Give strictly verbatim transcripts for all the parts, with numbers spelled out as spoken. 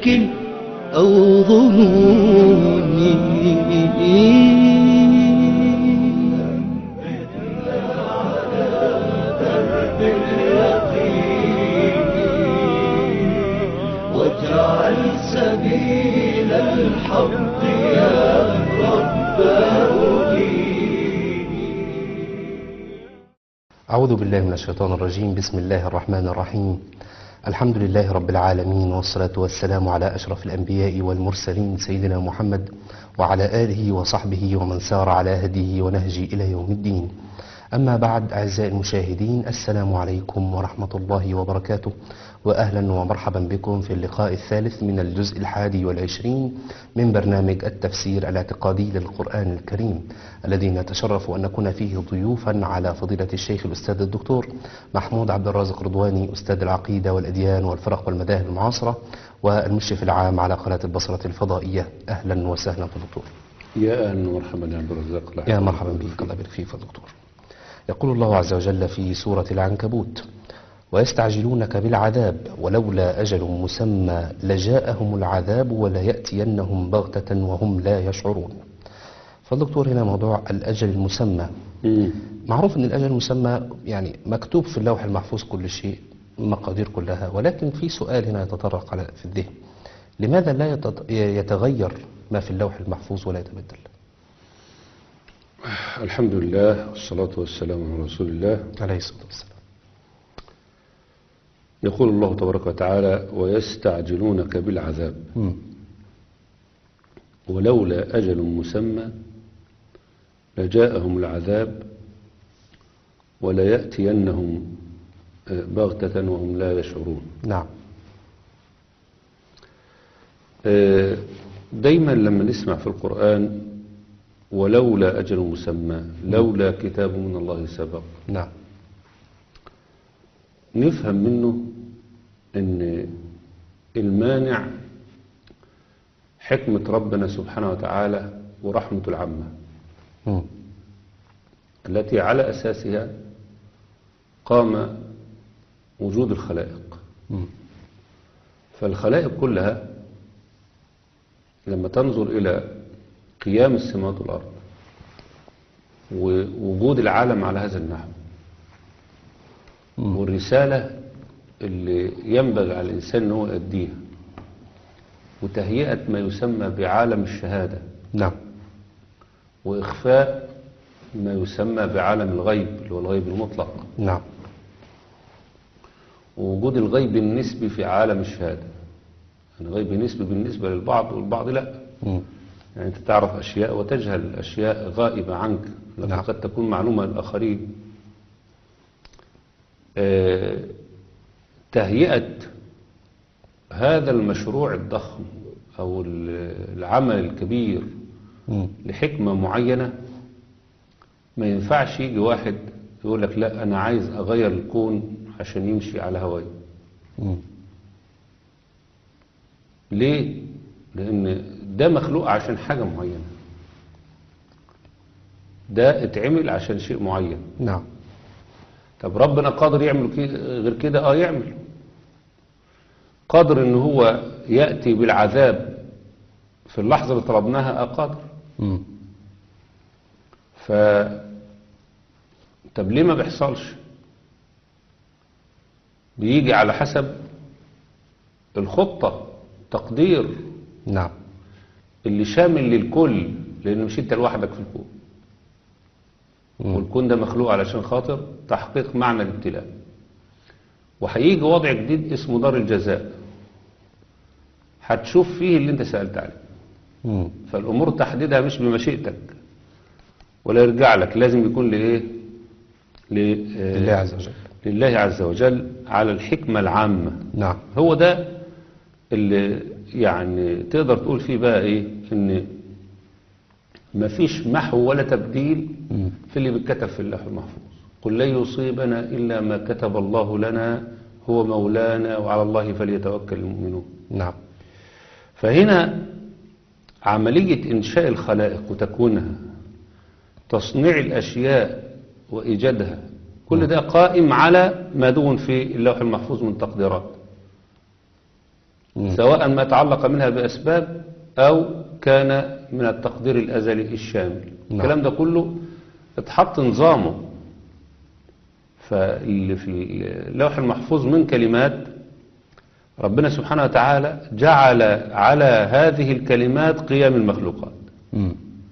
أو ظنون. واجعل سبيل الحق يا رب أعوذ بالله من الشيطان الرجيم. بسم الله الرحمن الرحيم. الحمد لله رب العالمين، والصلاة والسلام على أشرف الأنبياء والمرسلين سيدنا محمد وعلى آله وصحبه ومن سار على هديه ونهجه إلى يوم الدين. أما بعد، أعزائي المشاهدين، السلام عليكم ورحمة الله وبركاته، وأهلا ومرحبا بكم في اللقاء الثالث من الجزء الحادي والعشرين من برنامج التفسير الاعتقادي للقرآن الكريم، الذي نتشرف أن نكون فيه ضيوفا على فضيلة الشيخ الأستاذ الدكتور محمود عبد الرازق رضواني، أستاذ العقيدة والأديان والفرق والمذاهب المعاصرة والمشرف العام على قناة البصرة الفضائية. أهلا وسهلا في الدكتور. يا أهلا ومرحبا يا عبد الرزاق. يا مرحبا بك، الله يبارك فيك يا دكتور. يقول الله عز وجل في سورة العنكبوت: ويستعجلونك بالعذاب ولولا أجل مسمى لجاءهم العذاب وليأتينهم بغتة وهم لا يشعرون. فالدكتور، هنا موضوع الأجل المسمى. مم. معروف أن الأجل المسمى يعني مكتوب في اللوح المحفوظ كل شيء، المقادير كلها، ولكن في سؤال هنا يتطرق على في الذهن: لماذا لا يتط- يتغير ما في اللوح المحفوظ ولا يتبدل؟ الحمد لله والصلاة والسلام على رسول الله. عليه الصلاة والسلام. يقول الله تبارك وتعالى: ويستعجلونك بالعذاب مم. ولولا أجل مسمى لجاءهم العذاب وليأتينهم بغتة وهم لا يشعرون. نعم. دايما لما نسمع في القرآن ولولا أجل مسمى، لولا كتاب من الله سبق، نعم. نفهم منه ان المانع حكمة ربنا سبحانه وتعالى ورحمته العامة مم. التي على أساسها قام وجود الخلائق. مم. فالخلائق كلها لما تنظر إلى قيام السماوات والأرض ووجود العالم على هذا النحو والرسالة اللي ينبغي على الإنسان أنه يؤديها وتهيئة ما يسمى بعالم الشهادة، نعم. وإخفاء ما يسمى بعالم الغيب اللي هو الغيب المطلق، نعم. ووجود الغيب النسبي في عالم الشهادة. يعني غيب نسبي بالنسبة للبعض والبعض لا. مم. يعني أنت تعرف أشياء وتجهل أشياء غائبة عنك، لكن نعم. قد تكون معلومة للآخرين. آه، تهيئة هذا المشروع الضخم أو العمل الكبير مم. لحكمة معينة، ما ينفعش يجي واحد يقول لك لا أنا عايز أغير الكون عشان يمشي على هواي. مم. ليه؟ لأن ده مخلوق عشان حاجة معينة، ده اتعمل عشان شيء معين. نعم. طب ربنا قادر يعمل كي- غير كده؟ اه يعمل. قادر ان هو يأتي بالعذاب في اللحظة اللي طلبناها، اه قادر. مم. ف طب ليه ما بيحصلش؟ بيجي على حسب الخطة، تقدير نعم. اللي شامل للكل، لان مش انت لوحدك في الكون. مم. والكون ده مخلوق علشان خاطر تحقيق معنى الابتلاء. وهيجي وضع جديد اسمه دار الجزاء، هتشوف فيه اللي انت سألت عليه. مم. فالامور تحديدها مش بمشيئتك ولا يرجع لك، لازم يكون لايه؟ ل- آه، لله عز وجل. لله عز وجل على الحكمة العامة. نعم. هو ده اللي يعني تقدر تقول فيه بقى ايه، ان مفيش محو ولا تبديل مم. في اللي بيتكتب في اللوح المحفوظ. قل لن يصيبنا إلا ما كتب الله لنا هو مولانا وعلى الله فليتوكل المؤمنون. نعم. فهنا عملية إنشاء الخلائق وتكوينها، تصنيع الأشياء وإيجادها، كل ده قائم على ما دون في اللوح المحفوظ من تقديرات. مم. سواء ما تعلق منها بأسباب أو كان من التقدير الأزلي الشامل. نعم. الكلام ده كله اتحط نظامه. فاللي في اللوح المحفوظ من كلمات ربنا سبحانه وتعالى جعل على هذه الكلمات قيام المخلوقات، مم.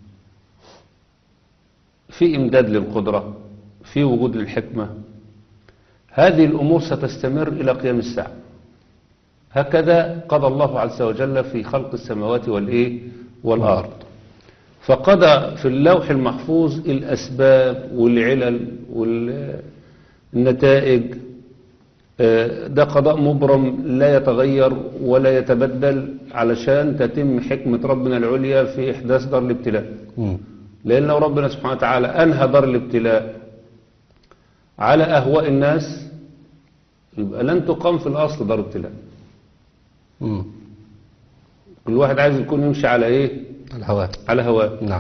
في إمداد للقدرة، في وجود للحكمة. هذه الأمور ستستمر إلى قيام الساعة. هكذا قضى الله عز وجل في خلق السماوات والإيه والأرض. فقضى في اللوح المحفوظ الأسباب والعلل والنتائج. ده قضاء مبرم لا يتغير ولا يتبدل علشان تتم حكمة ربنا العليا في إحداث دار الابتلاء. مم. لأن لو ربنا سبحانه وتعالى أنهى دار الابتلاء على أهواء الناس يبقى لن تقام في الأصل دار ابتلاء. مم. كل واحد عايز يكون يمشي على إيه؟ الهواء. على هواه. نعم.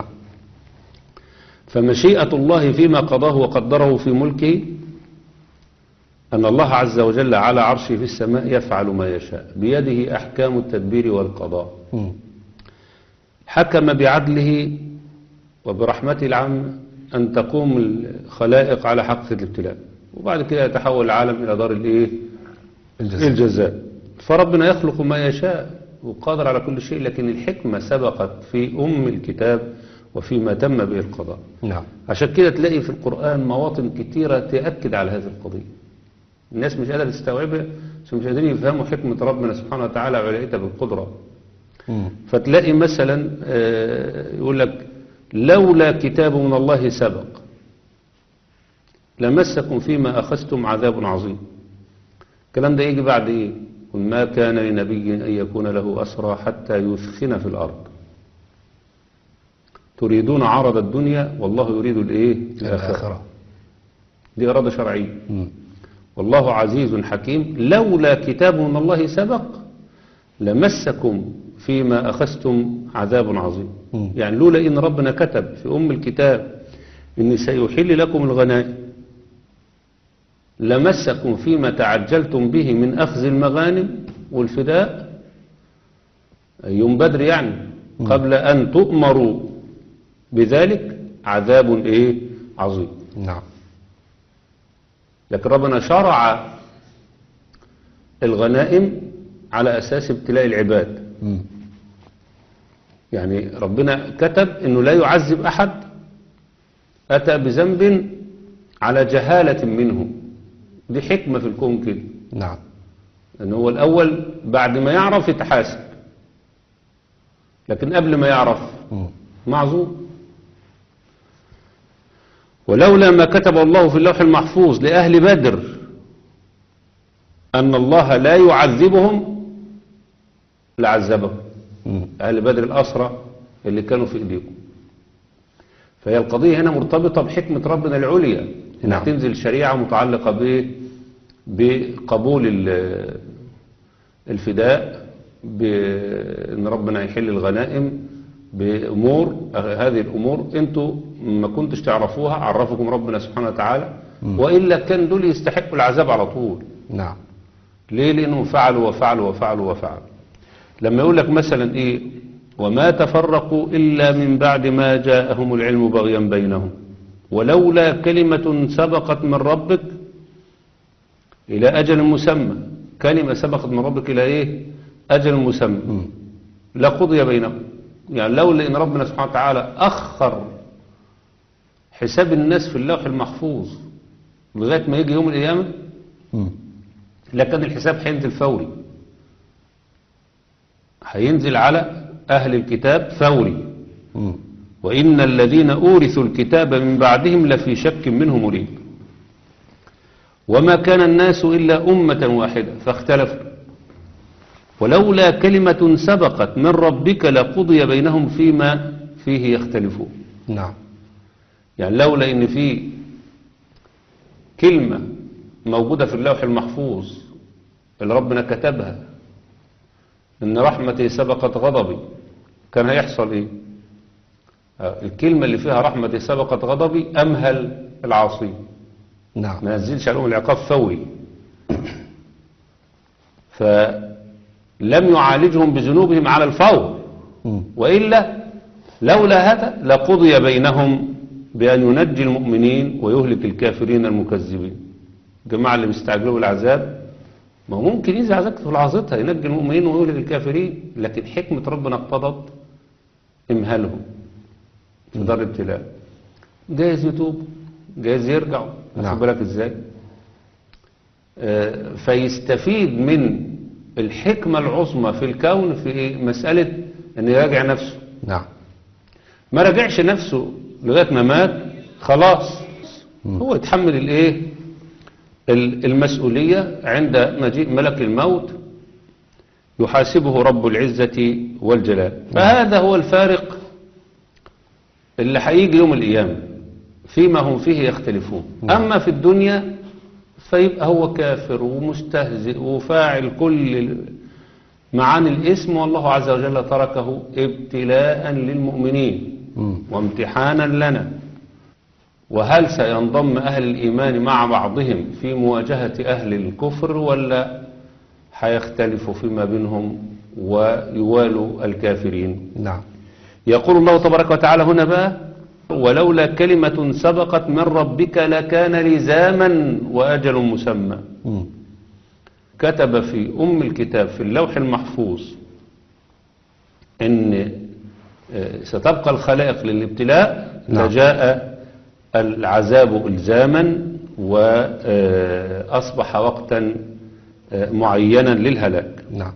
فمشيئة الله فيما قضاه وقدره في ملكه أن الله عز وجل على عرشه في السماء يفعل ما يشاء، بيده أحكام التدبير والقضاء. مم. حكم بعدله وبرحمته العامة أن تقوم الخلائق على حقة الابتلاء، وبعد كده يتحول العالم إلى دار الإيه؟ الجزاء. الجزاء. فربنا يخلق ما يشاء وقادر على كل شيء، لكن الحكمة سبقت في أم الكتاب وفيما تم به القضاء. نعم. عشان كده تلاقي في القرآن مواطن كتيرة تأكد على هذه القضية. الناس مش قادرة تستوعبها، مش قادرين يفهموا حكمة ربنا سبحانه وتعالى وعلاقتها بالقدرة. مم. فتلاقي مثلا يقول لك لولا كتاب من الله سبق لمسكم فيما أخذتم عذاب عظيم. الكلام ده يجي بعد إيه؟ قل ما كان لنبي أن يكون له أسرى حتى يثخن في الأرض تريدون عرض الدنيا والله يريد الإيه؟ الآخرة. دي إرادة شرعية. مم. والله عزيز حكيم. لولا كتاب من الله سبق لمسكم فيما أخذتم عذاب عظيم. مم. يعني لولا إن ربنا كتب في أم الكتاب إن سيحل لكم الغنائم لمسكم فيما تعجلتم به من أخذ المغانم والفداء يوم بدر، يعني قبل أن تؤمروا بذلك عذاب إيه عظيم. نعم. لكن ربنا شرع الغنائم على أساس ابتلاء العباد. مم. يعني ربنا كتب أنه لا يعذب أحد أتى بذنب على جهالة منه. دي حكمة في الكون كده. نعم. أنه هو الأول بعد ما يعرف يتحاسب، لكن قبل ما يعرف مم. معذور. ولولا ما كتب الله في اللوح المحفوظ لأهل بدر أن الله لا يعذبهم لعذبهم. مم. أهل بدر الأسرى اللي كانوا في إيديكم. فهي القضية هنا مرتبطة بحكمة ربنا العليا، إنها نعم. تنزل شريعة متعلقة ب بقبول ال- الفداء، بأن ربنا يحل الغنائم، بأمور. هذه الأمور أنتوا ما كنتش تعرفوها عرفكم ربنا سبحانه وتعالى، وإلا كان دول يستحقوا العذاب على طول. نعم. ليه؟ لأنهم فعلوا وفعلوا وفعلوا وفعلوا. لما يقول لك مثلا إيه وما تفرقوا إلا من بعد ما جاءهم العلم بغيا بينهم ولولا كلمة سبقت من ربك إلى أجل مسمى. كلمة سبقت من ربك إلى إيه؟ أجل مسمى. مم. لقضي بينهم. يعني لولا إن ربنا سبحانه وتعالى أخر حساب الناس في اللوح المحفوظ لغاية ما يجي يوم القيامة مم. لكن الحساب هينزل فوري، هينزل على أهل الكتاب فوري. مم. وإن الذين أورثوا الكتاب من بعدهم لفي شك منه مريب وما كان الناس إلا أمة واحدة فاختلفوا ولولا كلمة سبقت من ربك لقضي بينهم فيما فيه يختلفون. نعم. يعني لولا إن في كلمة موجودة في اللوح المحفوظ اللي ربنا كتبها إن رحمتي سبقت غضبي كان هيحصل إيه؟ الكلمة اللي فيها رحمتي سبقت غضبي أمهل العاصي، نعم. ما نزلش عليهم العقاب فوري. لم يعالجهم بذنوبهم على الفور، مم. وإلا لولا هذا لقضي بينهم بأن ينجي المؤمنين ويهلك الكافرين المكذبين. الجماعة اللي بيستعجلوا بالعذاب ما هو ممكن ينزل عذاب في لحظتها ينجي المؤمنين ويهلك الكافرين، لكن حكمة ربنا اقتضت امهالهم في دار الابتلاء. جايز يتوب، جايز يرجعوا، نعم. واخد بالك ازاي؟ آه، فيستفيد من الحكمة العظمى في الكون في إيه؟ مسألة ان يراجع نفسه. نعم. ما راجعش نفسه لغاية ما مات خلاص، مم. هو يتحمل الايه ال- المسؤولية عند مجيء ملك الموت يحاسبه رب العزة والجلال. فهذا هو الفارق اللي هيجي يوم القيامة فيما هم فيه يختلفون. نعم. أما في الدنيا فيبقى هو كافر ومستهزئ وفاعل كل معاني الاسم، والله عز وجل تركه ابتلاء للمؤمنين مم. وامتحانا لنا. وهل سينضم أهل الإيمان مع بعضهم في مواجهة أهل الكفر، ولا هيختلفوا فيما بينهم ويوالوا الكافرين؟ نعم. يقول الله تبارك وتعالى هنا بقى: ولولا كلمة سبقت من ربك لكان لزاما وأجل مسمى. مم. كتب في أم الكتاب في اللوح المحفوظ إن آه، ستبقى الخلائق للابتلاء، نعم. لجاء العذاب إلزاما وأصبح وقتا آه، معينا للهلاك. نعم.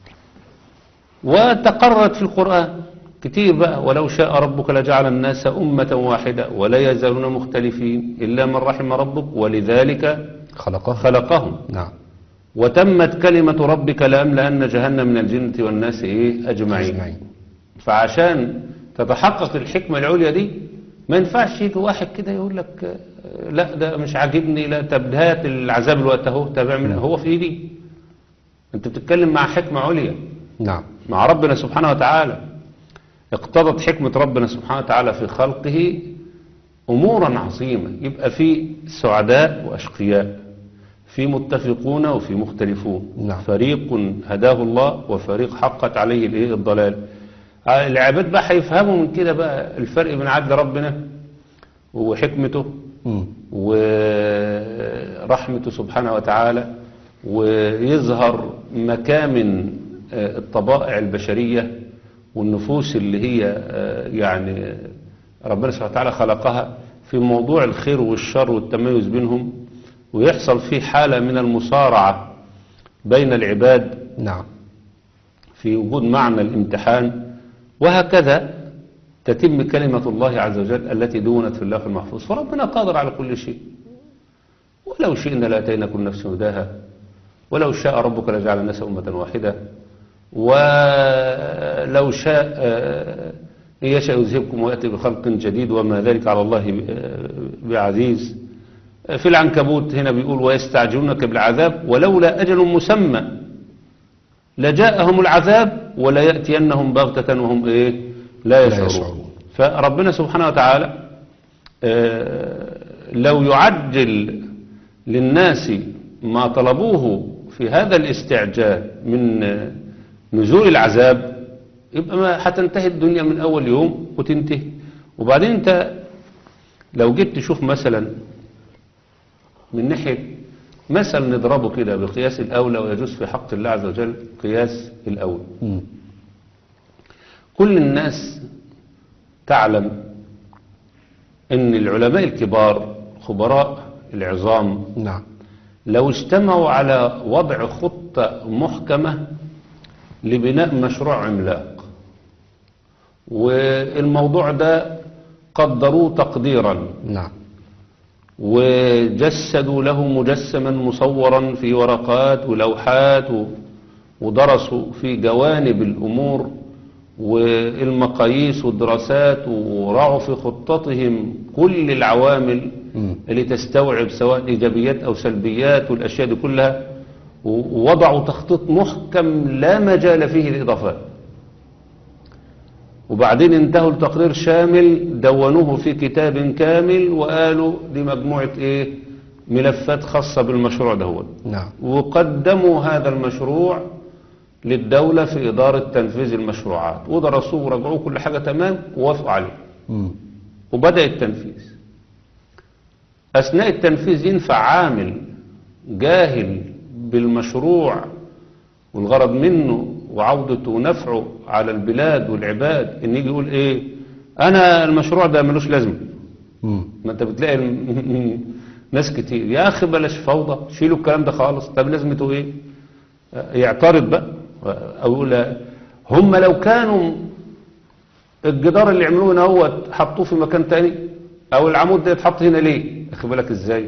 وتقررت في القرآن كتير بقى: ولو شاء ربك لجعل الناس أمة واحدة ولا يزالون مختلفين إلا من رحم ربك ولذلك خلقه. خلقهم نعم. وتمت كلمة ربك لأملأن جهنم من الجنة والناس إيه أجمعين. أجمعين. فعشان تتحقق الحكمة العليا دي ما ينفعش يجي واحد كده يقول لك آه، لا ده مش عاجبني، لا طب هات العذاب الوقت اهو، طب اعمل هو في ايدي. انت بتتكلم مع حكمة عليا نعم. مع ربنا سبحانه وتعالى. اقتضت حكمة ربنا سبحانه وتعالى في خلقه أمورا عظيمة، يبقى في سعداء وأشقياء، في متفقون وفي مختلفون. نعم. فريق هداه الله وفريق حقت عليه الايه الضلال. العباد بقى هيفهموا من كده بقى الفرق بين عدل ربنا وحكمته مم. ورحمته سبحانه وتعالى، ويظهر مكامن آه، الطبائع البشرية والنفوس اللي هي آه، يعني ربنا سبحانه وتعالى خلقها في موضوع الخير والشر والتميز بينهم، ويحصل فيه حالة من المصارعة بين العباد نعم. في وجود معنى الامتحان. وهكذا تتم كلمة الله عز وجل التي دونت في اللوح المحفوظ. فربنا قادر على كل شيء، ولو شئنا لاتينا كل نفس هداها ولو شاء ربك لجعل الناس أمة واحدة ولو شاء آه، إن يشاء يذهبكم ويأتي بخلق جديد وما ذلك على الله آه، بعزيز. في العنكبوت هنا بيقول: ويستعجلونك بالعذاب ولولا أجل مسمى لجاءهم العذاب ولا يأتينهم بغتة وهم إيه لا يشعرون. يشعرون. فربنا سبحانه وتعالى آه، لو يعجل للناس ما طلبوه في هذا الاستعجال من آه، نزول العذاب، يبقى ما هتنتهي الدنيا من أول يوم وتنتهي. وبعدين انت لو جيت تشوف مثلا من ناحية مثل نضربه كده بقياس الأولى ويجوز في حق الله عز وجل قياس الأولى. مم. كل الناس تعلم أن العلماء الكبار خبراء العظام نعم. لو اجتمعوا على وضع خطة محكمة لبناء مشروع عملاق، والموضوع ده قدروه تقديرا نعم. وجسدوا له مجسما مصورا في ورقات ولوحات و- ودرسوا في جوانب الأمور والمقاييس والدراسات، ورعوا في خطتهم كل العوامل مم. اللي تستوعب سواء إيجابيات أو سلبيات والأشياء دي كلها، ووضعوا تخطيط محكم لا مجال فيه للإضافات. وبعدين انتهوا لتقرير شامل دونوه في كتاب كامل وقالوا دي مجموعة ايه ملفات خاصة بالمشروع ده. نعم. وقدموا هذا المشروع للدولة في إدارة تنفيذ المشروعات، ودرسوه ورجعوه كل حاجة تمام ووافقوا عليه، مم. وبدأ التنفيذ. أثناء التنفيذ ينفع عامل جاهل بالمشروع والغرض منه وعودته ونفعه على البلاد والعباد إن يجي يقول إيه أنا المشروع ده ملوش لازمة؟ مم. ما أنت بتلاقي ال- ناس كتير يا أخي بلاش فوضى، شيلوا الكلام ده خالص. طب لازمته إيه؟ يعترض بقى أو يقول هم لو كانوا الجدار اللي عملوه هنا هو حطوه في مكان تاني، او العمود ده يتحط هنا ليه؟ اخد بالك ازاي؟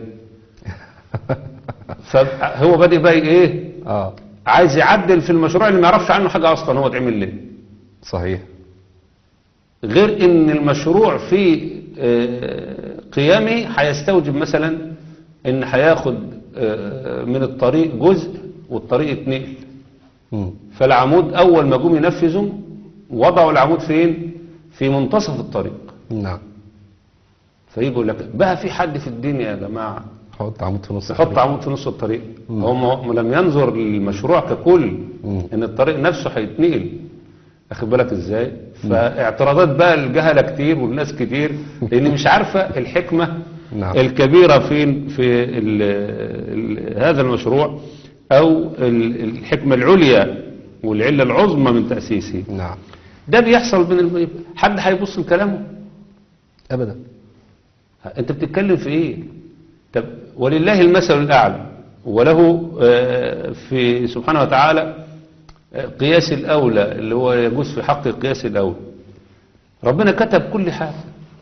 فهو بادئ بقى ايه؟ اه عايز يعدل في المشروع اللي ما يعرفش عنه حاجه اصلا هو اتعمل ليه. صحيح. غير ان المشروع في آه، قيامه هيستوجب مثلا ان هياخد آه، من الطريق جزء والطريق اتنقل. مم. فالعمود اول ما جم ينفذوا وضعوا العمود فين؟ في منتصف الطريق. نعم. فيقول لك بقى في حد في الدنيا يا جماعة حط عمود في نص يحط الطريق. عمود في نص الطريق؟ مم. هو ما- لم ينظر للمشروع ككل مم. ان الطريق نفسه هيتنقل. اخد بالك ازاي؟ فاعتراضات بقى الجهلة كتير والناس كتير لان مش عارفة الحكمة نعم. الكبيرة فين في ال ال هذا المشروع او ال- الحكمة العليا والعلة العظمى من تأسيسه. نعم. ده بيحصل بين الم... حد هيبص لكلامه؟ ابدا. انت بتتكلم في ايه؟ طب ولله المثل الاعلى وله آه، في سبحانه وتعالى آه، قياس الاولى اللي هو يجوز في حق القياس الاولى. ربنا كتب كل حاجه،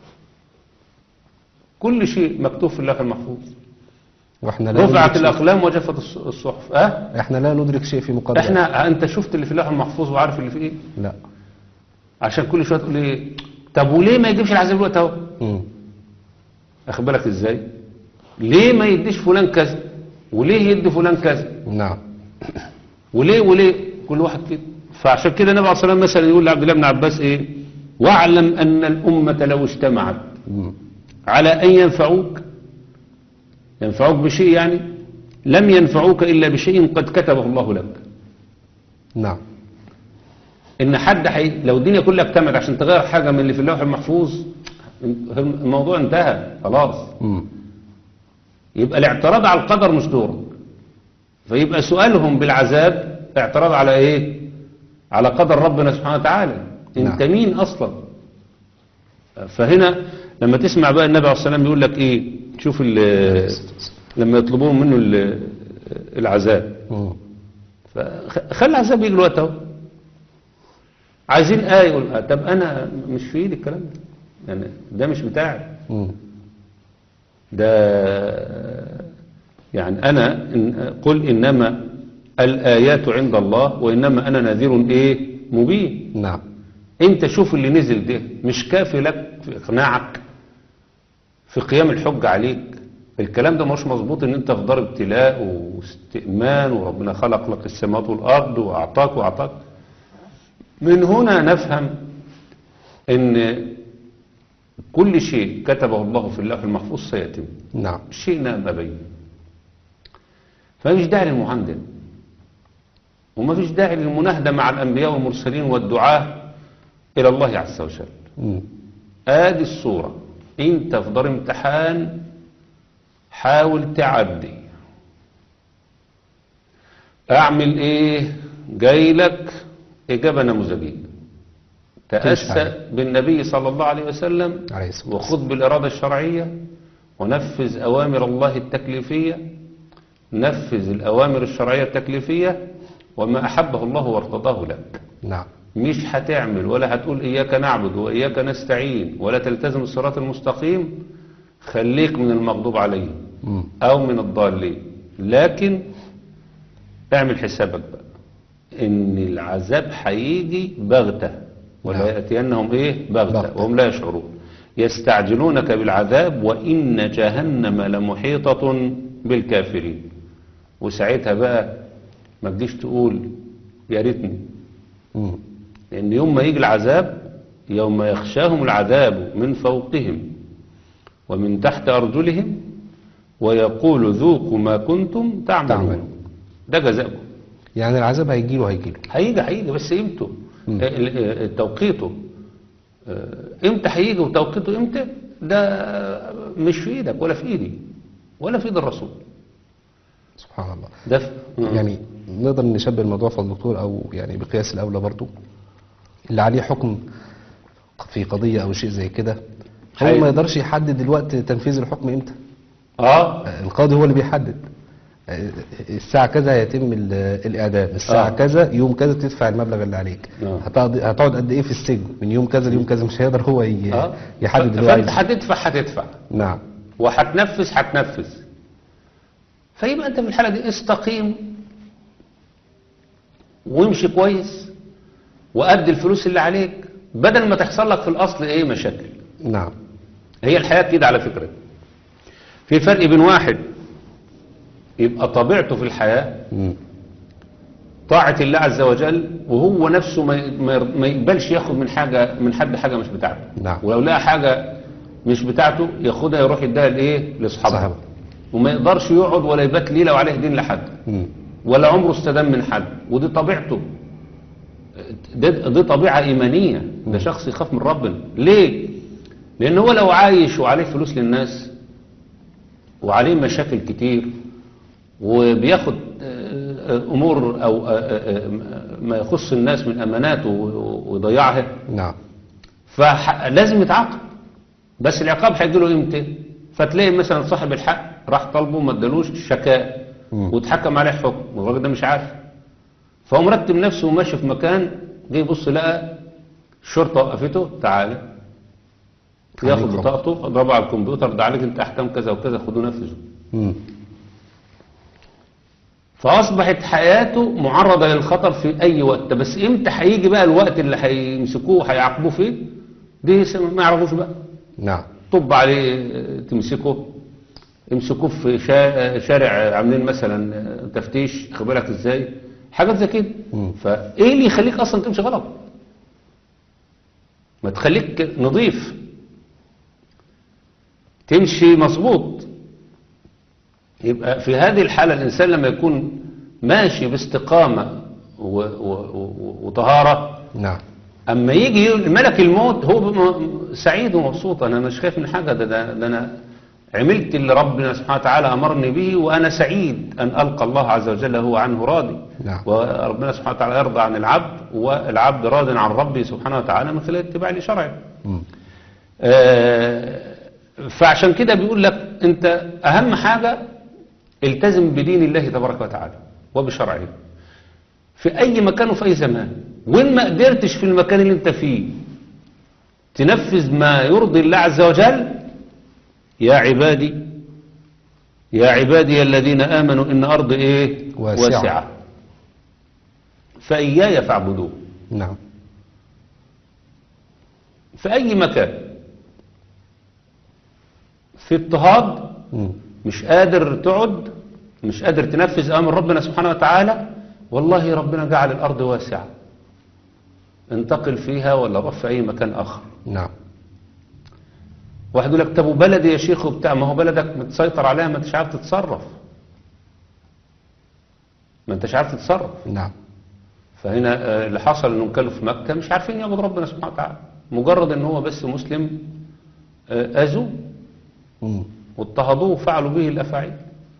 كل شيء مكتوب في اللوح المحفوظ. واحنا لا رفعت ندرك الاقلام وجفت الص- الصحف. اه شيء. احنا لا ندرك شيء في مقدمة. احنا انت شفت اللي في اللوح المحفوظ وعارف اللي فيه ايه؟ لا. عشان كل شويه تقول ايه طب وليه ما يجيبش العذاب الوقت اهو؟ مم. اخد بالك ازاي؟ ليه ما يديش فلان كذا وليه يدي فلان كذا نعم. وليه وليه كل واحد كده. فعشان كده النبي عليه الصلاه والسلام مثلا يقول لعبد الله بن عباس ايه واعلم ان الامه لو اجتمعت مم. على ان ينفعوك ينفعوك بشيء يعني لم ينفعوك الا بشيء قد كتبه الله لك. نعم. ان حد حي... لو الدنيا كلها اجتمعت عشان تغير حاجه من اللي في اللوح المحفوظ الموضوع انتهى خلاص. مم. يبقى الاعتراض على القدر مش دورك. فيبقى سؤالهم بالعذاب اعتراض على ايه؟ على قدر ربنا سبحانه وتعالى. انت نعم. مين اصلا؟ فهنا لما تسمع بقى النبي عليه الصلاه والسلام يقول لك ايه؟ شوف ال- لما يطلبون منه ال- العذاب مم. فخلي العذاب يجي الوقت اهو. عايزين آية يقول آه طب أنا مش في إيدي الكلام ده يعني ده مش بتاعي مم. ده يعني أنا إن قل إنما الآيات عند الله وإنما أنا نذير إيه مبين. نعم. أنت شوف اللي نزل ده مش كافي لك في إقناعك في قيام الحج عليك. الكلام ده مش مظبوط إن أنت في دار ابتلاء واستئمان وربنا خلق لك السماوات والأرض وأعطاك وأعطاك. من هنا نفهم ان كل شيء كتبه الله في اللوح المحفوظ سيتم. نعم. شئنا ام ابينا. فمفيش داعي للمعاندة ومفيش داعي للمناهدة مع الانبياء والمرسلين والدعاة الى الله عز وجل. مم. ادي الصورة. انت في دار امتحان حاول تعدي. اعمل ايه؟ جاي لك إجابة نموذجية. تأسى بالنبي صلى الله عليه وسلم عليه الصلاة وخذ بالإرادة الشرعية ونفذ أوامر الله التكليفية. نفذ الأوامر الشرعية التكليفية وما أحبه الله وارتضاه لك. نعم. مش هتعمل ولا هتقول إياك نعبد وإياك نستعين ولا تلتزم الصراط المستقيم. خليك من المغضوب عليهم مم. أو من الضالين. لكن اعمل حسابك بقى ان العذاب هيجي بغتة ولا نعم. يأتينهم ايه بغتة بغتة. وهم لا يشعرون. يستعجلونك بالعذاب وإن جهنم لمحيطة بالكافرين. وساعتها بقى ما تجيش تقول يا ريتني. مم. لأن يوم ما يجي العذاب يوم يخشاهم العذاب من فوقهم ومن تحت أرجلهم ويقول ذوقوا ما كنتم تعملون. تعملون. ده جزاؤكم. يعني العذاب هيجي له هيجي له هيجي هيجي بس قيمته مم. ال- ال- توقيته آه، امتى هيجي وتوقيته امتى ده مش في ايدك ولا في ايدي ولا في ايد الرسول سبحان الله. ده في يعني نقدر نشبه الموضوع في الدكتور او يعني بقياس الاولى برضو اللي عليه حكم في قضية او شيء زي كده، هو حقيقي. ما يقدرش يحدد الوقت تنفيذ الحكم امتى. اه آه، القاضي هو اللي بيحدد آه، الساعة كذا هيتم ال- الإعدام، الساعة آه. كذا يوم كذا تدفع المبلغ اللي عليك. آه. هتقعد هتقعد قد إيه في السجن من يوم كذا ليوم كذا، مش هيقدر هو ي- اه يحدد ف- اللي هو فانت عايزه. هتدفع هتدفع نعم. وهتنفذ هتنفذ. فيبقى انت في الحالة دي استقيم وامشي كويس وأدي الفلوس اللي عليك بدل ما تحصل لك في الأصل ايه مشاكل. نعم. هي الحياة كده على فكرة. في فرق بين واحد يبقى طبيعته في الحياة مم. طاعة الله عز وجل وهو نفسه ما ما- ما يقبلش ياخد من حاجة من حد حاجة مش بتاعته. نعم. ولو لقى حاجة مش بتاعته ياخدها يروح يديها لايه لاصحابه صحابه. وما يقدرش يقعد ولا يبات ليلة وعليه دين لحد مم. ولا عمره استدام من حد ودي طبيعته. دي, دي طبيعة إيمانية. ده شخص يخاف من ربنا. ليه؟ لأن هو لو عايش وعليه فلوس للناس وعليه مشاكل كتير وبياخد آه، آه، أمور أو آه، آه، آه، ما يخص الناس من أماناته ويضيعها نعم. فلازم يتعاقب. بس العقاب هيجيله امتى؟ فتلاقي مثلا صاحب الحق راح طالبه ما ادالوش شكاء مم. واتحكم عليه حكم والراجل ده مش عارف فهو مرتب نفسه وماشي في مكان جه يبص لقى الشرطه وقفته تعالى ياخد عليكم. بطاقته اضربه على الكمبيوتر ده عليك انت احكام كذا وكذا خدوا نفذوا. مم. فاصبحت حياته معرضه للخطر في اي وقت. بس امتى هيجي بقى الوقت اللي هيمسكوه وهيعاقبوه فيه دي ما يعرفوش بقى. نعم. طب عليه تمسكه يمسكوه في شا- شارع عاملين مثلا تفتيش خد بالك ازاي حاجات زي كده. مم. فايه اللي يخليك اصلا تمشي غلط؟ ما تخليك نظيف تمشي مظبوط. يبقى في هذه الحالة الإنسان لما يكون ماشي باستقامة و- و- و- وطهارة نعم. أما يجي ملك الموت هو بم- سعيد ومبسوط. أنا مش خايف من حاجة ده, ده, ده أنا عملت اللي ربنا سبحانه وتعالى أمرني به وأنا سعيد أن ألقى الله عز وجل هو عنه راضي. نعم. وربنا سبحانه وتعالى يرضى عن العبد والعبد راض عن ربه سبحانه وتعالى من خلال اتباع لشرعه. مم. آه، فعشان كده بيقول لك أنت أهم حاجة التزم بدين الله تبارك وتعالى وبشرعه في أي مكان وفي أي زمان. وإن ما قدرتش في المكان اللي أنت فيه تنفذ ما يرضي الله عز وجل يا عبادي يا عبادي الذين آمنوا إن أرض إيه واسعة. واسعة فإياي فاعبدوه. نعم. في أي مكان في اضطهاد مم. مش قادر تقعد مش قادر تنفذ أمر ربنا سبحانه وتعالى والله ربنا جعل الأرض واسعة انتقل فيها ولا روح في أي مكان آخر. نعم. واحد يقول لك طب وبلدي يا شيخ وبتاع ما هو بلدك متسيطر عليها ما انتش عارف تتصرف ما انتش عارف تتصرف. نعم. فهنا آه، اللي حصل انهم كانوا في مكة مش عارفين يعبد ربنا سبحانه وتعالى مجرد ان هو بس مسلم آه، اذوه مم. واضطهدوه وفعلوا به الافاعيل.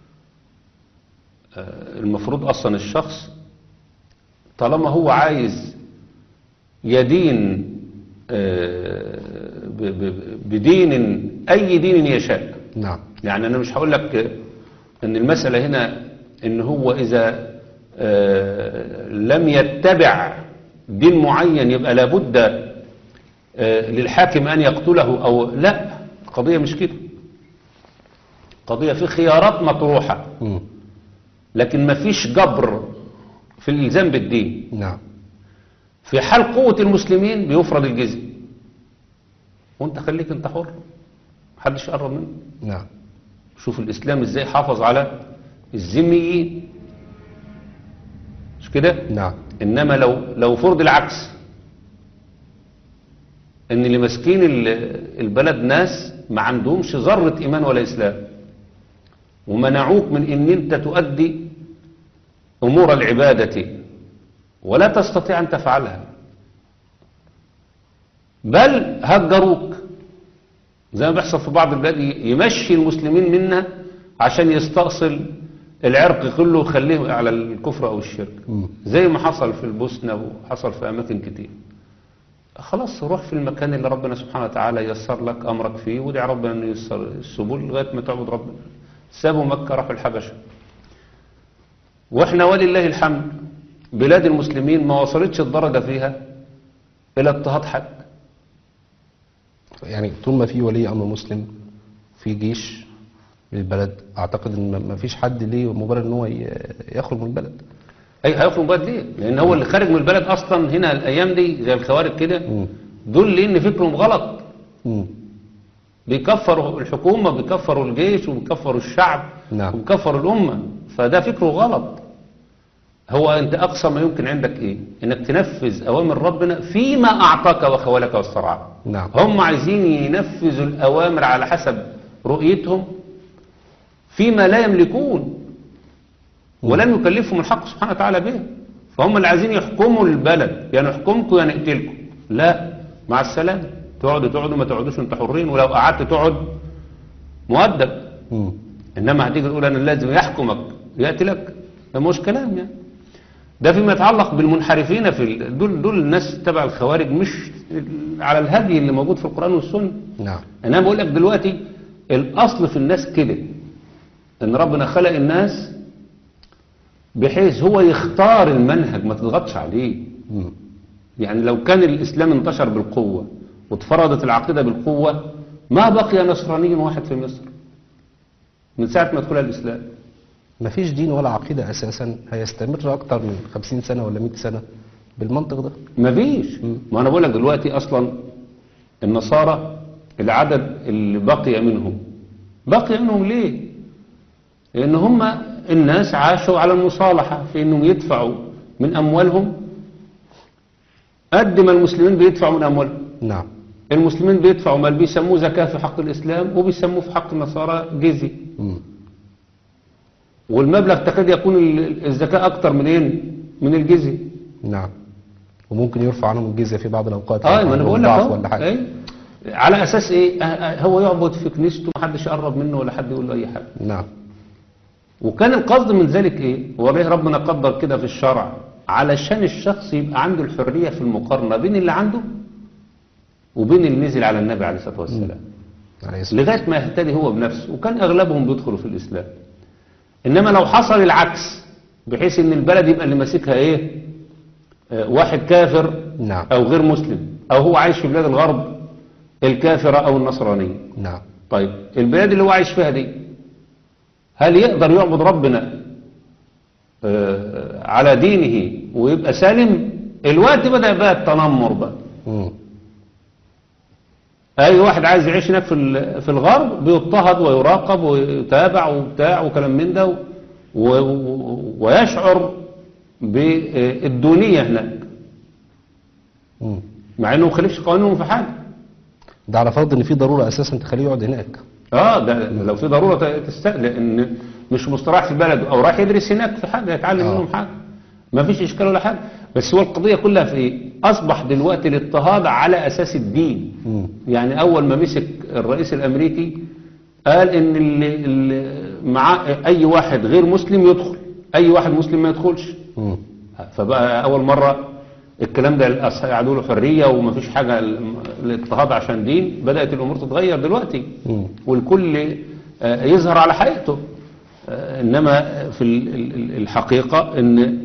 آه، المفروض اصلا الشخص طالما هو عايز يدين آه، ب- ب- بدين اي دين يشاء. نعم. يعني انا مش هقول لك ان المسألة هنا ان هو اذا آه، لم يتبع دين معين يبقى لابد آه، للحاكم ان يقتله او لا. القضية مش كده. قضية في خيارات مطروحة مم. لكن ما فيش جبر في الالزام بالدين. نعم. في حال قوة المسلمين بيفرض الجزية وانت خليك انت حر محدش يقرب منه. نعم. شوف الإسلام ازاي حافظ على الذميين مش كده. نعم. إنما لو لو فرض العكس إن اللي ماسكين ال- البلد ناس ما عندهمش ذرة إيمان ولا إسلام ومنعوك من إن أنت تؤدي أمور العبادة ولا تستطيع أن تفعلها، بل هجروك زي ما بيحصل في بعض البلاد، يمشي المسلمين منها عشان يستأصل العرق كله ويخليه على الكفر أو الشرك، زي ما حصل في البوسنة وحصل في أماكن كتير. خلاص روح في المكان اللي ربنا سبحانه وتعالى ييسر لك أمرك فيه، ودع ربنا أن ييسر السبل لغاية ما تعبد ربنا. سابوا مكة راحوا الحبشة، وإحنا ولله الحمد بلاد المسلمين ما وصلتش الدرجة فيها إلى اضطهاد حد. يعني طول ما في ولي أمر مسلم في جيش للبلد، أعتقد إن ما فيش حد ليه مبرر إن هو ي- يخرج من البلد. أي هيخرج من البلد ليه؟ لأن هو اللي خارج من البلد أصلا هنا الأيام دي زي الخوارج كده، مم. دول لأن فكرهم غلط، مم. بيكفروا الحكومة، بيكفروا الجيش، وبيكفروا الشعب، نعم. وبيكفروا الأمة، فده فكره غلط. هو أنت أقصى ما يمكن عندك إيه؟ إنك تنفذ أوامر ربنا فيما أعطاك وخولك واسترعاك. نعم. هم عايزين ينفذوا الأوامر على حسب رؤيتهم فيما لا يملكون، ولم يكلفهم الحق سبحانه وتعالى به. فهم اللي عايزين يحكموا البلد، يعني نحكمكم يعني نقتلكم. لا، مع السلامة، تقعدوا تقعدوا ما تقعدوش انت حرين، ولو قعدت تقعد مؤدب. مم. انما هتيجي تقول انا لازم يحكمك يقتلك، ده مش كلام يعني. ده فيما يتعلق بالمنحرفين في ال- دول دول الناس تبع الخوارج، مش على الهدي اللي موجود في القرآن والسنة. نعم. انا بقول لك دلوقتي الاصل في الناس كده، ان ربنا خلق الناس بحيث هو يختار المنهج، ما تضغطش عليه. مم. يعني لو كان الاسلام انتشر بالقوة واتفرضت العقيدة بالقوة، ما بقي نصراني واحد في مصر من ساعة ما دخل الاسلام. ما فيش دين ولا عقيدة أساسا هيستمر أكتر من خمسين سنة ولا مئة سنة بالمنطق ده. مفيش. ما انا بقول لك دلوقتي اصلا النصارى العدد اللي بقي منهم، بقي منهم ليه؟ لان هم الناس عاشوا على المصالحة في انهم يدفعوا من اموالهم قد ما المسلمين بيدفعوا من اموالهم. نعم. المسلمين بيدفعوا مال بيسموه زكاة في حق الاسلام، وبيسموه في حق النصارى جزية. مم. والمبلغ تكاد يكون ال- الزكاة اكتر من ايه؟ من الجزية. نعم. وممكن يرفع عنهم الجزية في بعض الأوقات. اه لو ما انا عندهم بقول لك ضعف اهو. ولا حاجة. إيه؟ على اساس ايه؟ آه، آه، هو يعبد في كنيسته، محدش يقرب منه ولا حد يقول له اي حاجه. نعم. وكان القصد من ذلك ايه؟ وليه ربنا قدر كده في الشرع؟ علشان الشخص يبقى عنده الحريه في المقارنه بين اللي عنده وبين اللي نزل على النبي عليه الصلاه والسلام، عليه الصلاة لغايه ما يهتدي هو بنفسه. وكان اغلبهم بيدخلوا في الاسلام. انما لو حصل العكس، بحيث ان البلد يبقى اللي ماسكها ايه؟ آه، واحد كافر نعم. او غير مسلم، او هو عايش في بلاد الغرب الكافره او النصرانيه. نعم. طيب البلاد اللي هو عايش فيها دي، هل يقدر يعبد ربنا آه، على دينه ويبقى سالم؟ الوقت بدأ بقى التنمر بقى. مم. اي واحد عايز يعيش هناك في ال- في الغرب بيضطهد ويراقب ويتابع وبتاع وكلام من ده، و- و- ويشعر بالدونية هناك، مم. مع انه ما خالفش قانونهم في حاجة. ده على فرض ان في ضرورة اساسا تخليه يقعد هناك. اه ده لو في ضرورة تستقل، لان مش مستراح في بلده او راح يدرس هناك في حاجة يتعلم آه. منهم حاجة، ما فيش اشكال ولا حاجة. بس هو القضية كلها في ايه؟ اصبح دلوقتي الاضطهاد على اساس الدين. مم. يعني اول ما مسك الرئيس الامريكي قال ان اللي, اللي مع اي واحد غير مسلم يدخل، اي واحد مسلم ما يدخلش. مم. فبقى اول مرة الكلام ده يعدوا له حرية ومفيش حاجة الاضطهاد عشان دين. بدأت الامور تتغير دلوقتي، مم. والكل آه، يظهر على حقيقته. آه، انما في ال- ال- الحقيقة ان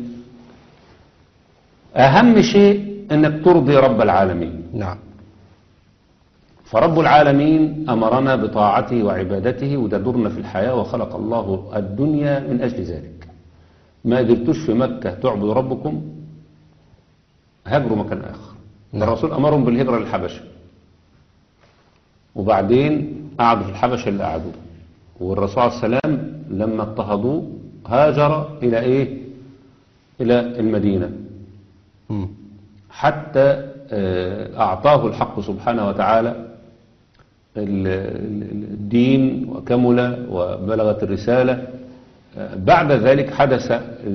اهم شيء انك ترضي رب العالمين. نعم. فرب العالمين امرنا بطاعته وعبادته، وده دورنا في الحياة، وخلق الله الدنيا من اجل ذلك. ما قدرتوش في مكة تعبدوا ربكم، هاجروا مكان اخر. نعم. الرسول امرهم بالهجرة للحبشة، وبعدين قعدوا في الحبشة اللي قعدوا. والرسول عليه السلام لما اضطهدوه هاجر الى ايه؟ الى المدينة، مم. حتى آه، أعطاه الحق سبحانه وتعالى ال- ال- الدين وكمل وبلغت الرسالة بعد ذلك حدث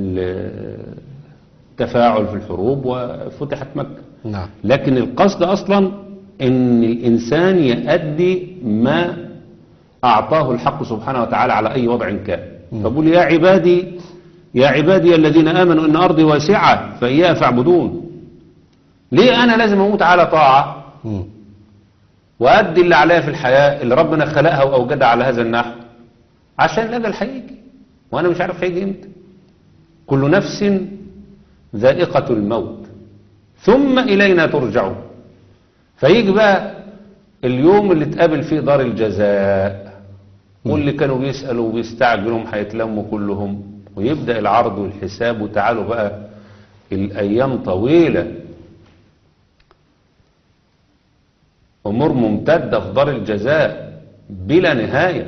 التفاعل في الحروب وفتحت مكة. نعم. لكن القصد أصلا أن الإنسان يؤدي ما أعطاه الحق سبحانه وتعالى على أي وضع كان. فقول يا عبادي يا عبادي الذين آمنوا إن أرضي واسعة فإياها فاعبدون. ليه أنا لازم أموت على طاعة مم. وأدي اللي عليها في الحياة اللي ربنا خلقها وأوجدها على هذا النحو؟ عشان الأجل هيجي وأنا مش عارف هيجي إمتى. كل نفس ذائقة الموت ثم إلينا ترجعون. فيجي بقى اليوم اللي تقابل فيه دار الجزاء، واللي كانوا بيسألوا وبيستعجلوا هيتلموا كلهم ويبدأ العرض والحساب. وتعالوا بقى الأيام طويلة، أمور ممتدة في دار الجزاء بلا نهاية.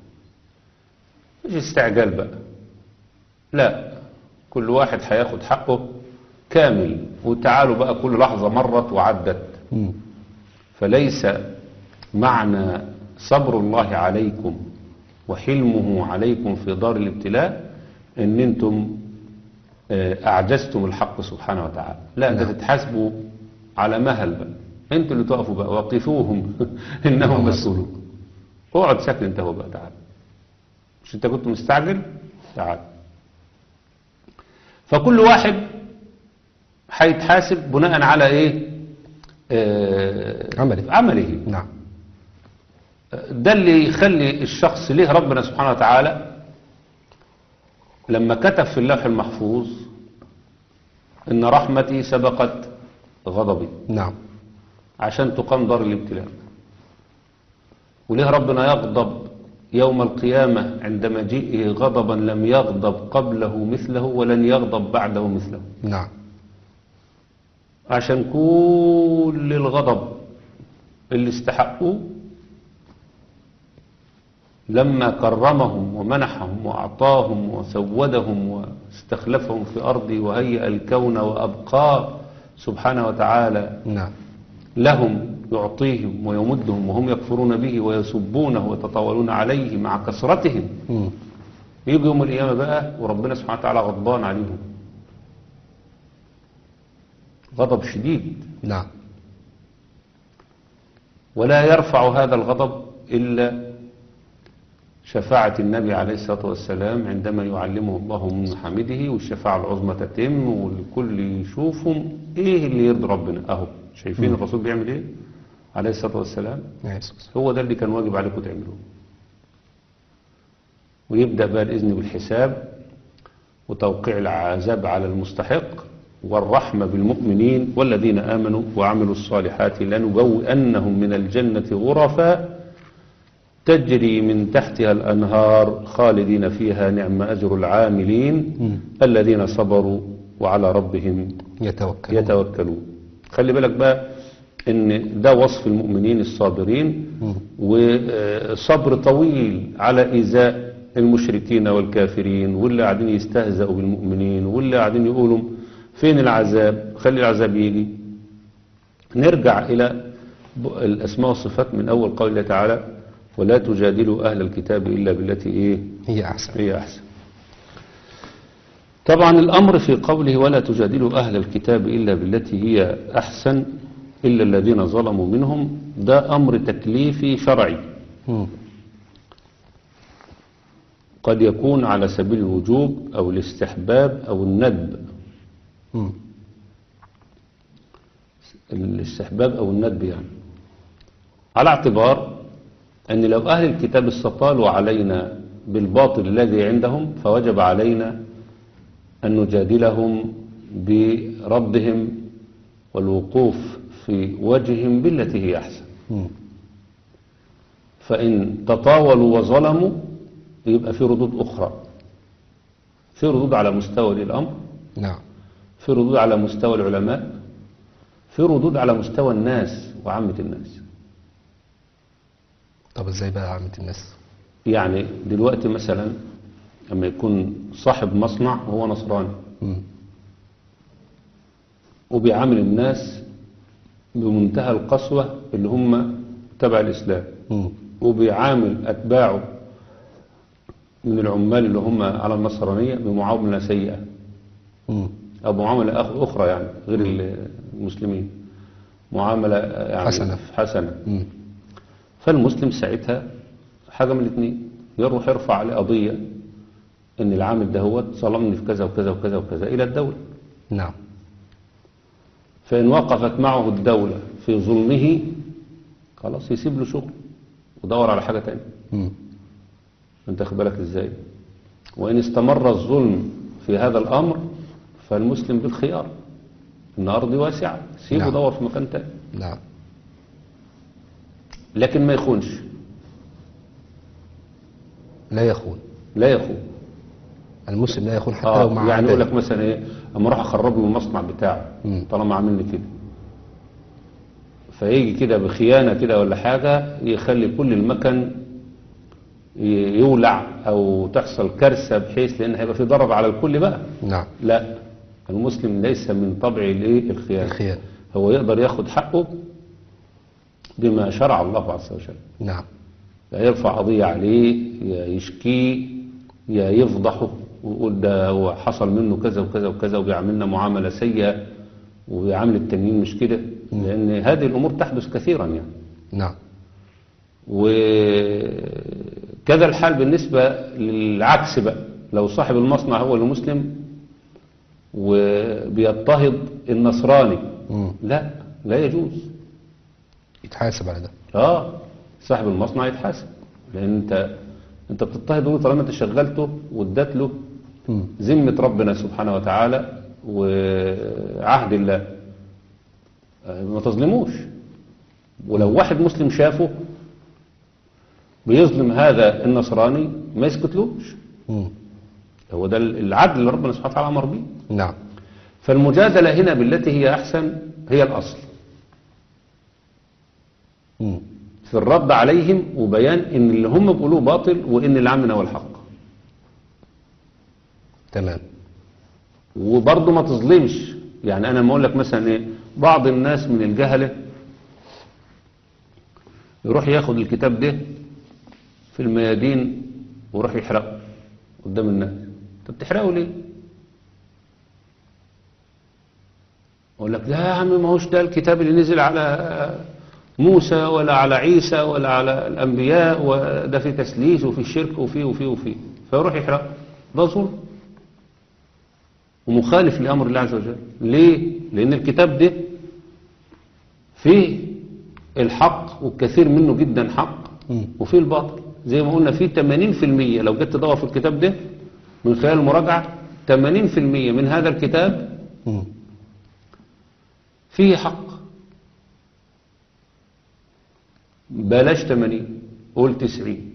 مش استعجال بقى، لا، كل واحد هياخد حقه كامل. وتعالوا بقى كل لحظة مرت وعدت. مم. فليس معنى صبر الله عليكم وحلمه عليكم في دار الابتلاء ان انتم اعجزتم الحق سبحانه وتعالى. لا، ده نعم. تتحاسبوا على مهل بقى. انتوا اللي تقفوا بقى وقفوهم انهم مسؤولون. اقعد ساكن انت هو بقى، تعال. مش انت كنت مستعجل؟ تعال. فكل واحد هيتحاسب بناء على ايه؟ آه عمله. عمله. نعم. ده اللي يخلي الشخص ليه ربنا سبحانه وتعالى لما كتب في اللوح المحفوظ ان رحمتي سبقت غضبي. نعم. عشان تقام دار الابتلاء. وليه ربنا يغضب يوم القيامة عند مجيئه غضبا لم يغضب قبله مثله ولن يغضب بعده مثله. نعم. عشان كل الغضب اللي استحقوه لما كرمهم ومنحهم وأعطاهم وسودهم واستخلفهم في أرضه وهيئ الكون وأبقاه سبحانه وتعالى نعم. لهم يعطيهم ويمدهم وهم يكفرون به ويسبونه ويتطاولون عليه مع كثرتهم. مم. يجي يوم القيامة بقى وربنا سبحانه وتعالى غضبان عليهم غضب شديد. نعم. ولا يرفع هذا الغضب إلا شفاعة النبي عليه الصلاة والسلام عندما يعلمه الله من محامده، والشفاعة العظمى تتم والكل يشوفهم ايه اللي يرضي ربنا. اهو شايفين مم. الرسول بيعمل ايه عليه الصلاة والسلام؟ يس. هو ده اللي كان واجب عليكم تعملوه. ويبدأ بقى الإذن بالحساب وتوقيع العذاب على المستحق والرحمة بالمؤمنين والذين آمنوا وعملوا الصالحات لنبوئنهم من الجنة غرفا تجري من تحتها الأنهار خالدين فيها نعم أجر العاملين مم. الذين صبروا وعلى ربهم يتوكل. يتوكلون. خلي بالك بقى ان ده وصف المؤمنين الصابرين، مم. وصبر طويل على إيذاء المشركين والكافرين واللي قاعدين يستهزئوا بالمؤمنين واللي قاعدين يقولوا فين العذاب، خلي العذاب يجي. نرجع إلى الأسماء والصفات من أول قول الله تعالى ولا تجادلوا أهل الكتاب إلا بالتي إيه هي أحسن. هي أحسن. طبعا الأمر في قوله ولا تجادلوا أهل الكتاب إلا بالتي هي أحسن إلا الذين ظلموا منهم، ده أمر تكليفي شرعي. مم. قد يكون على سبيل الوجوب أو الاستحباب أو الندب. مم. الاستحباب أو الندب يعني على اعتبار أن لو أهل الكتاب استطالوا علينا بالباطل الذي عندهم فوجب علينا أن نجادلهم بردهم والوقوف في وجههم بالتي هي أحسن. مم. فإن تطاولوا وظلموا يبقى في ردود أخرى، في ردود على مستوى الأمر، نعم. في ردود على مستوى العلماء، في ردود على مستوى الناس وعامة الناس. طب ازاي بقى عامة الناس؟ يعني دلوقتي مثلا لما يكون صاحب مصنع وهو نصراني مم. وبيعامل الناس بمنتهى القسوة اللي هم تبع الإسلام، مم. وبيعامل أتباعه من العمال اللي هم على النصرانية بمعاملة سيئة مم. أو معاملة أخ- أخرى يعني غير المسلمين، معاملة يعني حسنة. حسنة. مم. فالمسلم ساعتها حاجة من الاثنين، يروح يرفع عليه قضية ان العامل ده هو ظلمني في كذا وكذا وكذا وكذا الى الدولة. نعم. فإن وقفت معه الدولة في ظلمه خلاص يسيب له شغل ودور على حاجة تانية. مم. انت خد بالك ازاي؟ وإن استمر الظلم في هذا الأمر فالمسلم بالخيار، إن أرضي واسعة، سيبه نعم. دور في مكان تاني، نعم. لكن ما يخونش، لا يخون. لا يخون. المسلم لا يخون حتى لو آه مع يعني يقول لك عداء. مثلا ايه، اما اروح اخرب له المصنع بتاعه مم. طالما عامل لي كده، فيجي كده بخيانة كده ولا حاجة يخلي كل المكن ي- يولع او تحصل كارثة، بحيث لان هيبقى في ضرر على الكل بقى. نعم. لا، المسلم ليس من طبعه الايه الخيانة. الخيانة. هو يقدر ياخد حقه بما شرع الله عز وجل، نعم. يا يرفع قضية عليه، يا يشكيه، يا يفضحه ويقول ده هو حصل منه كذا وكذا وكذا وبيعملنا معاملة سيئة وبيعامل التانيين مش كده، لأن هذه الأمور تحدث كثيرا يعني. نعم. وكذا الحال بالنسبة للعكس بقى، لو صاحب المصنع هو المسلم وبيضطهد النصراني، مم. لا لا يجوز. يتحاسب على ده. اه صاحب المصنع يتحاسب، لان انت انت بتضطهده طالما انت شغلته واديت له مم. ذمة ربنا سبحانه وتعالى وعهد الله، آه، ما تظلموش. ولو واحد مسلم شافه بيظلم هذا النصراني ما يسكتلوش، مم. هو ده العدل اللي ربنا سبحانه وتعالى امر بيه. نعم. فالمجادلة هنا بالتي هي احسن هي الاصل مم. في الرد عليهم وبيان ان اللي هم بيقولوه باطل وان اللي عملنا هو الحق. تمام. وبرضه ما تظلمش، يعني انا ما اقول لك مثلا ايه، بعض الناس من الجهله يروح ياخد الكتاب ده في الميادين ويروح يحرقه قدام الناس. انت بتحرقه ليه؟ اقول لك لا يا عم، ما هوش ده الكتاب اللي نزل على موسى ولا على عيسى ولا على الانبياء، وده في تسليس وفي شرك وفي وفي وفي فيروح يحرقه. ده ظلم ومخالف لأمر الله عز وجل. ليه؟ لأن الكتاب ده فيه الحق والكثير منه جدا حق، مم. وفيه الباطل. زي ما قلنا فيه ثمانين في المية لو جيت تدور في الكتاب ده من خلال المراجعة، ثمانين في المية من هذا الكتاب مم. فيه حق. بلاش ثمانين، قول تسعين.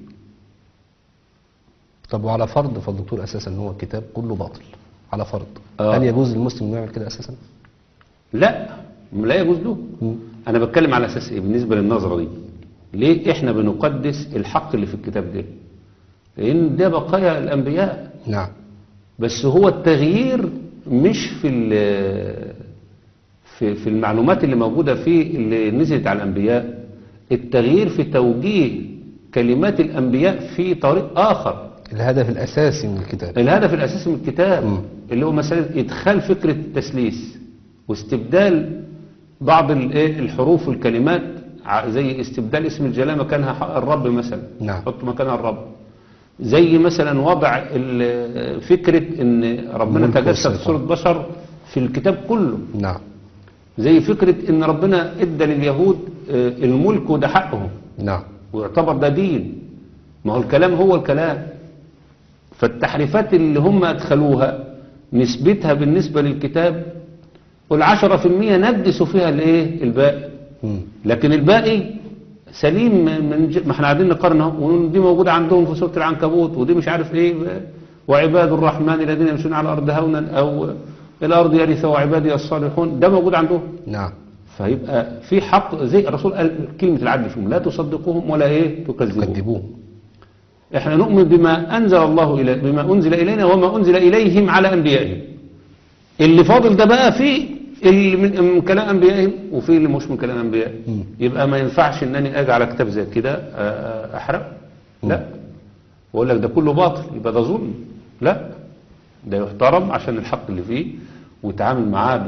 طب وعلى فرض فالدكتور أساسا ان هو الكتاب كله باطل، على فرض آه. هل يجوز للمسلم انه يعمل كده أساسا؟ لا، لا يجوز له. مم. أنا بتكلم على أساس إيه بالنسبة للنظرة دي؟ ليه إحنا بنقدس الحق اللي في الكتاب ده؟ لأن ده بقايا الأنبياء، نعم. بس هو التغيير مش في ال- في في المعلومات اللي موجودة فيه اللي نزلت على الأنبياء، التغيير في توجيه كلمات الأنبياء في طريق آخر. الهدف الأساسي من الكتاب. الهدف الأساسي من الكتاب مم. اللي هو مسألة إدخال فكرة التسليس واستبدال بعض الإيه الحروف والكلمات، ع- زي استبدال اسم الجلالة مكانها ح- الرب مثلا، نعم. حط مكانها الرب. زي مثلا وضع ال- فكرة ان ربنا الملك تجسد والسلطان. صورة بشر في الكتاب كله. نعم. زي فكرة ان ربنا ادى لليهود آه، الملك وده حقهم نعم. ويعتبر ده دين. ما هو الكلام هو الكلام، فالتحريفات اللي هم ادخلوها نسبتها بالنسبة للكتاب والعشرة في المية نجسوا فيها الايه الباقي، مم. لكن الباقي سليم من ج... ما احنا قاعدين نقارن اهو، ودي موجودة عندهم في سورة العنكبوت، ودي مش عارف ايه، وعباد الرحمن الذين يمشون على الارض هونا، او الارض يرثها وعبادي الصالحون، ده موجود عندهم. نعم. فيبقى في حق، زي الرسول قال كلمة العدل فيهم، لا تصدقوهم ولا ايه تكذبوهم. كذبوه. احنا نؤمن بما انزل الله الى بما انزل الينا وما انزل اليهم على انبيائهم. اللي فاضل ده بقى فيه اللي من, من كلام انبيائهم وفيه اللي مش من كلام انبيائهم. مم. يبقى ما ينفعش انني اجي على كتاب زي كده آه، احرق. لا، وأقول لك ده كله باطل يبقى ده ظلم. لا، ده يحترم عشان الحق اللي فيه ويتعامل معاه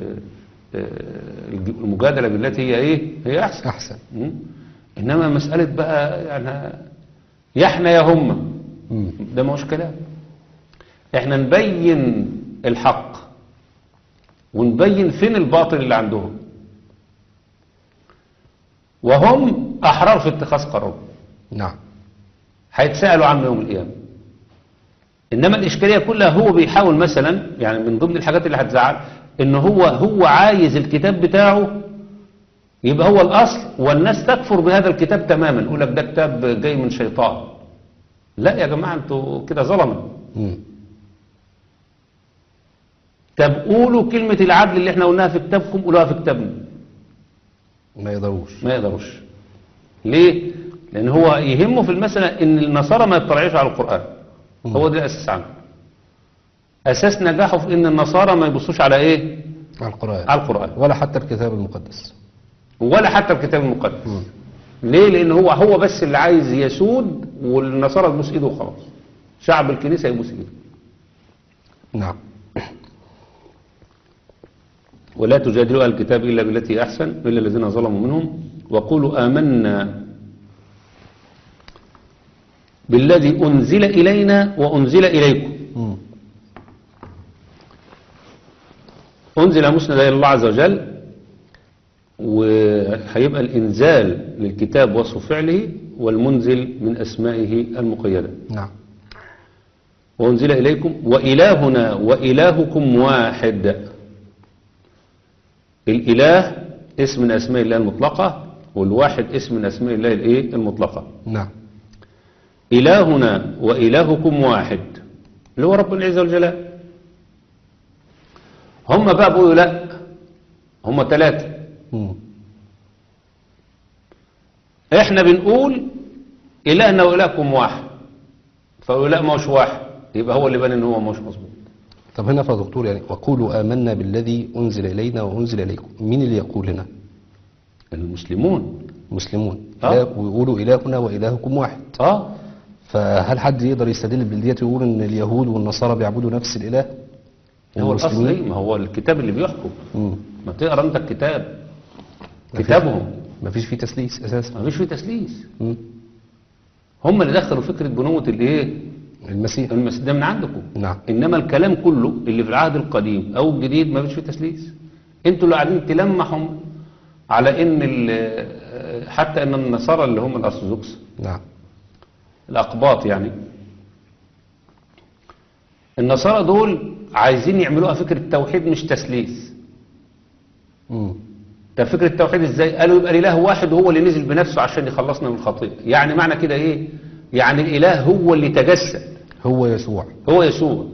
بالمجادلة بالتي هي ايه هي احسن أحسن. م? انما مسألة بقى يعني يا احنا يا هم، مم. ده ما هوش كلام. احنا نبين الحق ونبين فين الباطل اللي عندهم، وهم احرار في اتخاذ قرار، نعم. هيتسألوا عنه يوم القيامة. انما الاشكاليه كلها هو بيحاول مثلا، يعني من ضمن الحاجات اللي هتزعل ان هو هو عايز الكتاب بتاعه يبقى هو الاصل، والناس تكفر بهذا الكتاب تماما، يقول لك ده كتاب جاي من شيطان. لا يا جماعه، انتوا كده ظلمه. مم. طب قولوا كلمه العدل اللي احنا قلناها في كتابكم قولوها في كتابنا. ما يقدروش. ما يقدروش. ليه؟ لان هو يهمه في المساله ان النصارى ما يطلعوش على القران. مم. هو ده الاساس عنه. اساس نجاحه في ان النصارى ما يبصوش على ايه؟ على القرآن. على القران، ولا حتى الكتاب المقدس. ولا حتى الكتاب المقدس. مم. ليه؟ لان هو هو بس اللي عايز يسود، والنصارى تبوس ايده وخلاص. شعب الكنيسه يبوس ايده. نعم. ولا تجادلوا اهل الكتاب الا بالتي هي احسن الا الذين ظلموا منهم وقولوا آمنا بالذي انزل الينا وانزل اليكم. مم. انزل مسند الى الله عز وجل، وهيبقى الانزال للكتاب وصف فعله، والمنزل من اسمائه المقيده. نعم. وانزل اليكم والهنا والهكم واحد. الاله اسم من اسماء الله المطلقه، والواحد اسم من اسماء الله الايه المطلقه. نعم. الهنا والهكم واحد اللي هو رب العزه والجلال. هم بقى بيقولوا لا، هم ثلاثه. مم. احنا بنقول الهنا والهكم واحد، فقالوا لا ما هوش واحد، يبقى هو اللي بان ان هو ما هوش مظبوط. طب هنا يا دكتور، يعني وقولوا آمنا بالذي أنزل إلينا وأنزل إليكم، مين اللي يقول لنا؟ المسلمون. مسلمون. آه. إله- ويقولوا إلهنا وإلهكم واحد. اه فهل حد يقدر يستدل بالديت ويقول ان اليهود والنصارى بيعبدوا نفس الاله؟ هو الاصل والمسلمين؟ ايه؟ ما هو الكتاب اللي بيحكم. مم. ما تقرا انت الكتاب، مفيش- كتابهم مفيش فيه تسليس اساسا. ما فيش فيه تسليس. مم. هم اللي دخلوا فكره بنوه الايه المسيح. المس ده من عندكم. نعم. انما الكلام كله اللي في العهد القديم او الجديد ما فيش فيه تسليس. انتوا اللي قاعدين تلمحوا على ان ال- حتى ان النصارى اللي هم الارثوذكس نعم. الأقباط، يعني النصارى دول عايزين يعملوها فكرة توحيد مش تسليس. مم. طب فكرة التوحيد ازاي؟ قالوا يبقى الإله واحد وهو اللي نزل بنفسه عشان يخلصنا من الخطيئة. يعني معنى كده ايه؟ يعني الإله هو اللي تجسد، هو يسوع. هو يسوع.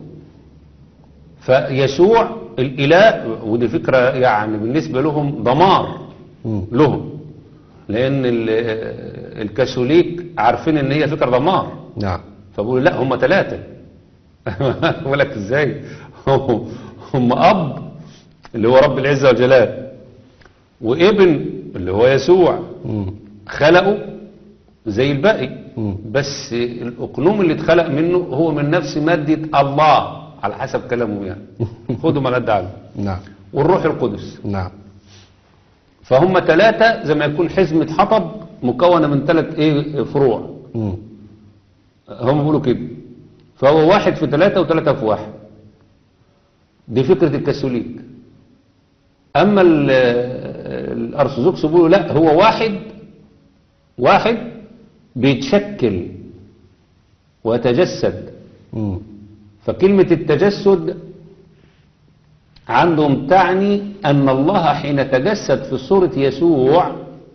فيسوع الإله، ودي فكرة يعني بالنسبة لهم دمار مم. لهم، لأن ال- الكاثوليك عارفين ان هي فكرة دمار. نعم. فبقولوا لا هم ثلاثة. بقول لك ازاي؟ هم أب اللي هو رب العزة والجلال، وابن اللي هو يسوع، مم. خلقه زي الباقي، مم. بس الأقنوم اللي اتخلق منه هو من نفس مادة الله على حسب كلامه يعني. خدوا ما قد عنه. نعم. والروح القدس. نعم. فهم ثلاثة زي ما يكون حزمة حطب مكونة من ثلاث ايه فروع. مم. هم بيقولوا كده. فهو واحد في ثلاثة وثلاثة في واحد. دي فكرة الكاثوليك. أما ال- الأرثوذكس بيقولوا لا، هو واحد واحد بيتشكل ويتجسد. مم. فكلمة التجسد عندهم تعني أن الله حين تجسد في صورة يسوع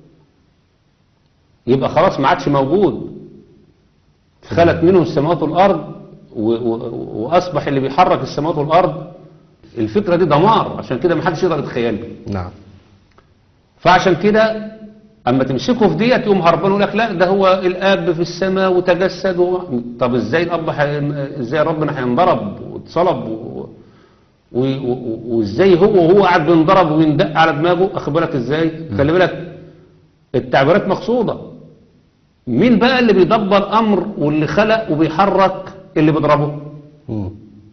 يبقى خلاص ما عادش موجود، خلت منه السماوات والأرض و- و- وأصبح اللي بيحرك السماوات والأرض. الفكرة دي دمار، عشان كده ما حدش يقدر يتخيلها. نعم. فعشان كده اما تمسكه في ديت يقوم هربان يقول لك لا ده هو الاب في السماء وتجسد و... طب ازاي الاب حي... ازاي ربنا هينضرب واتصلب و... و... و... وازاي هو وهو قاعد بينضرب ويندق على دماغه؟ اخد بالك ازاي؟ خلي بالك التعبيرات مقصوده. مين بقى اللي بيدبر أمر واللي خلق وبيحرك اللي بيضربه؟ مم.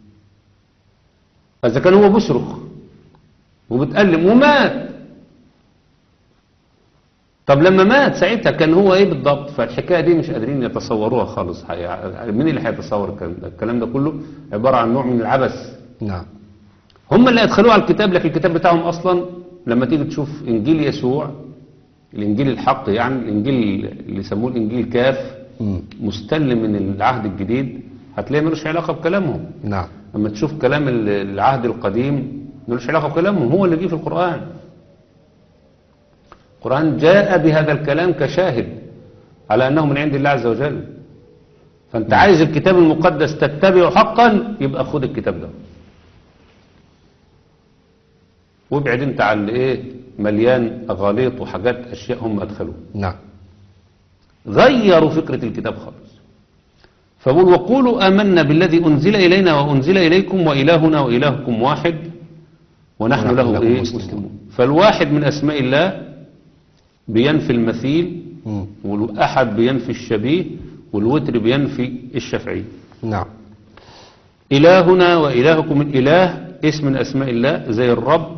إذا كان هو بيصرخ وبتألم ومات، طب لما مات ساعتها كان هو ايه بالضبط؟ فالحكاية دي مش قادرين يتصوروها خالص. حي- مين اللي هيتصور الكلام ده؟ الكلام ده كله عبارة عن نوع من العبث. نعم. هم اللي ادخلوه على الكتاب، لكن الكتاب بتاعهم اصلا لما تيجي تشوف انجيل يسوع، الانجيل الحق يعني، الانجيل اللي يسموه الانجيل كاف، مم. مستلم من العهد الجديد، هتلاقي ملوش علاقة بكلامهم. نعم. اما تشوف كلام ال- العهد القديم ملوش علاقة بكلامهم، هو اللي جه في القرآن. القرآن جاء بهذا الكلام كشاهد على أنه من عند الله عز وجل. فأنت عايز الكتاب المقدس تتبعه حقا، يبقى خد الكتاب ده وابعد انت عن ايه مليان أغاليط وحاجات أشياء هم أدخلوها. نعم. غيروا فكرة الكتاب خالص. فقول وقولوا آمنا بالذي أنزل إلينا وأنزل إليكم وإلهنا وإلهكم واحد ونحن ونحن له له إيه مسلمون. مسلمون. فالواحد من أسماء الله بينفي المثيل، مم. والأحد بينفي الشبيه، والوتر بينفي الشفعي. نعم. إلهنا وإلهكم، الإله اسم من أسماء الله زي الرب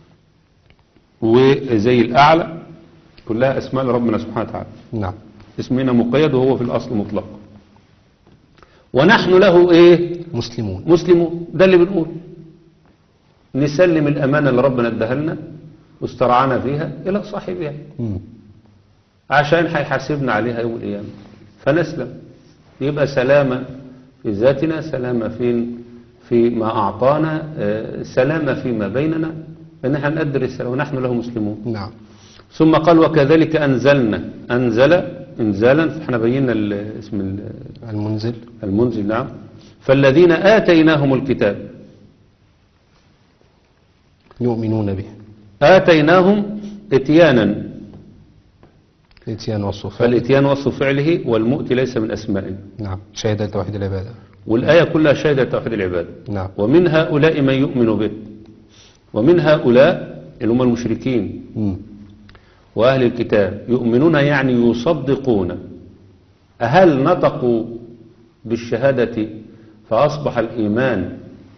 وزي الأعلى، كلها أسماء لربنا سبحانه وتعالى. نعم. اسمنا مقيد وهو في الأصل مطلق. ونحن له إيه مسلمون. مسلمون. ده اللي بنقول نسلم الأمانة اللي ربنا اداها لنا واسترعانا فيها إلى صاحبها، مم. عشان هيحاسبنا عليها يوم القيامة، فنسلم. يبقى سلامة في ذاتنا، سلامة فين فيما أعطانا، آه، سلامة فيما بيننا، إن احنا نقدر الرسالة ونحن له مسلمون. نعم. ثم قال وكذلك أنزلنا، أنزل إنزالا، فاحنا بينا ال- اسم ال- المنزل. المنزل. نعم. فالذين آتيناهم الكتاب، يؤمنون به. آتيناهم إتيانا، الاتيان والصفات. فالإتيان وصف فعله، والمؤتي ليس من أسمائه. نعم. شهادة توحيد العبادة. والآية كلها شهادة توحيد العبادة. نعم. ومن هؤلاء من يؤمن به، ومن هؤلاء اللي هم المشركين مم. وأهل الكتاب يؤمنون يعني يصدقون. هل نطقوا بالشهادة فأصبح الإيمان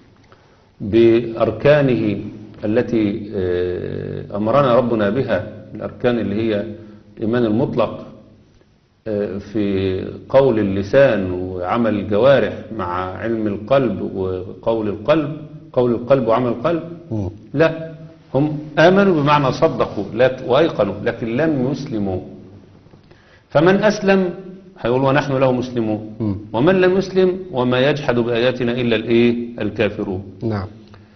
بأركانه التي آه، أمرنا ربنا بها، الأركان اللي هي الإيمان المطلق آه، في قول اللسان وعمل الجوارح مع علم القلب وقول القلب، قول القلب وعمل القلب؟ مم. لا، هم آمنوا بمعنى صدقوا لك- وأيقنوا، لكن لم يسلموا. فمن أسلم هيقول ونحن له مسلمون، مم. ومن لم يسلم وما يجحد بآياتنا إلا الإيه الكافرون. نعم.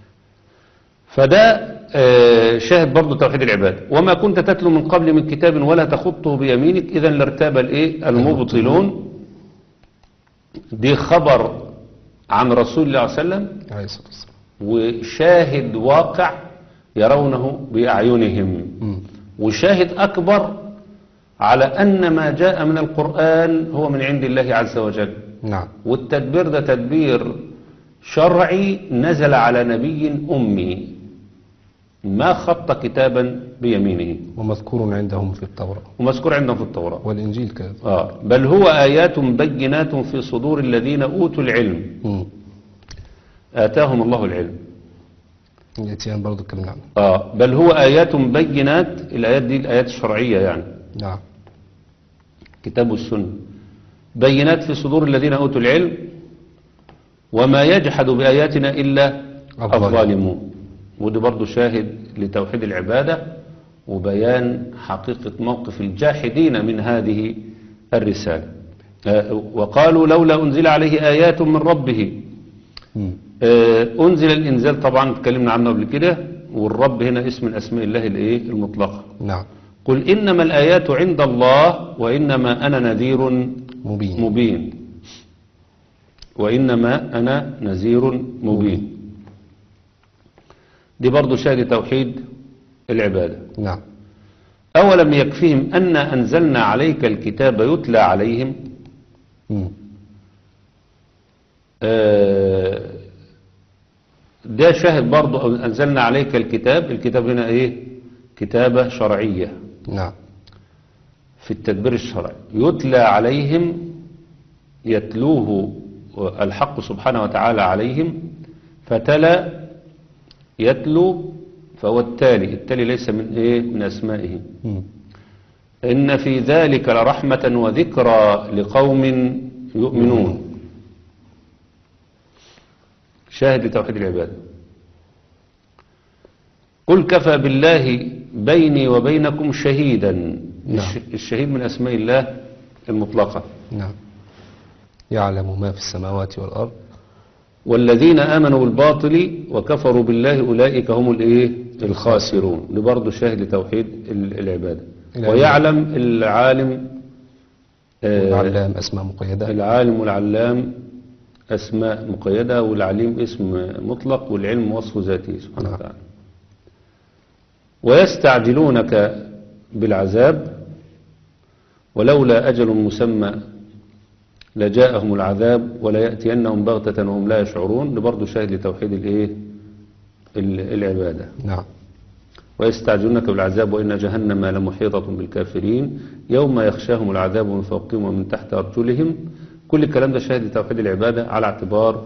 فده آه، شاهد برضو توحيد العباد. وما كنت تتلو من قبل من كتاب ولا تخطه بيمينك إذا لارتاب الإيه المبطلون. دي خبر عن رسول الله صلى الله عليه وسلم، عليه الصلاة والسلام. وشاهد واقع يرونه بأعينهم، مم. وشاهد أكبر على أن ما جاء من القرآن هو من عند الله عز وجل. نعم. والتدبير ده تدبير شرعي نزل على نبي أمي ما خط كتابا بيمينه، ومذكور عندهم في التوراة ومذكور عندهم في التوراة. والإنجيل كذا. آه بل هو آيات بينات في صدور الذين أوتوا العلم، مم. آتاهم الله العلم. الاتيان برضو اتكلمنا عنه. آه بل هو آيات بينات، الآيات دي الآيات الشرعية يعني، نعم. كتاب والسنة، بينات في صدور الذين أوتوا العلم، وما يجحد بآياتنا إلا الظالمون. الظالمون. وده برضو شاهد لتوحيد العبادة وبيان حقيقة موقف الجاحدين من هذه الرسالة. آه، وقالوا لولا أنزل عليه آيات من ربه. مم. آه، أنزل الإنزال طبعا اتكلمنا عنه قبل كده، والرب هنا اسم من أسماء الله الإيه المطلقة. نعم. قل إنما الآيات عند الله وإنما أنا نذير مبين. مبين. وإنما أنا نذير مبين. دي برضو شاهد توحيد العبادة. نعم. أولم يكفيهم أن أنزلنا عليك الكتاب يتلى عليهم. مم. آه، ده شاهد برضو أو أنزلنا عليك الكتاب. الكتاب هنا إيه؟ كتابة شرعية. نعم. في التدبير الشرعي، يتلى عليهم، يتلوه الحق سبحانه وتعالى عليهم، فتلا يتلو فهو التالي، التالي ليس من ايه من اسمائه. مم. إن في ذلك لرحمة وذكرى لقوم يؤمنون. شاهد لتوحيد العبادة. قل كفى بالله بيني وبينكم شهيدا. نعم. الشهيد من أسماء الله المطلقة. نعم. يعلم ما في السماوات والأرض. والذين آمنوا بالباطل وكفروا بالله أولئك هم الإيه الخاسرون. ده برضه شاهد لتوحيد العبادة. ويعلم العالم والعلام أسماء مقيدة. العالم والعلام أسماء مقيدة، والعليم اسم مطلق، والعلم وصف ذاته سبحانه وتعالى. ويستعجلونك بالعذاب ولولا أجل مسمى لجاءهم العذاب ولا يأتينهم بغتة وهم لا يشعرون. ده برضه شاهد لتوحيد الايه العبادة. نعم. ويستعجلونك بالعذاب وإن جهنم لمحيطة بالكافرين يوم يخشاهم العذاب من فوقهم ومن تحت أرجلهم. كل الكلام ده شاهد لتوحيد العبادة على اعتبار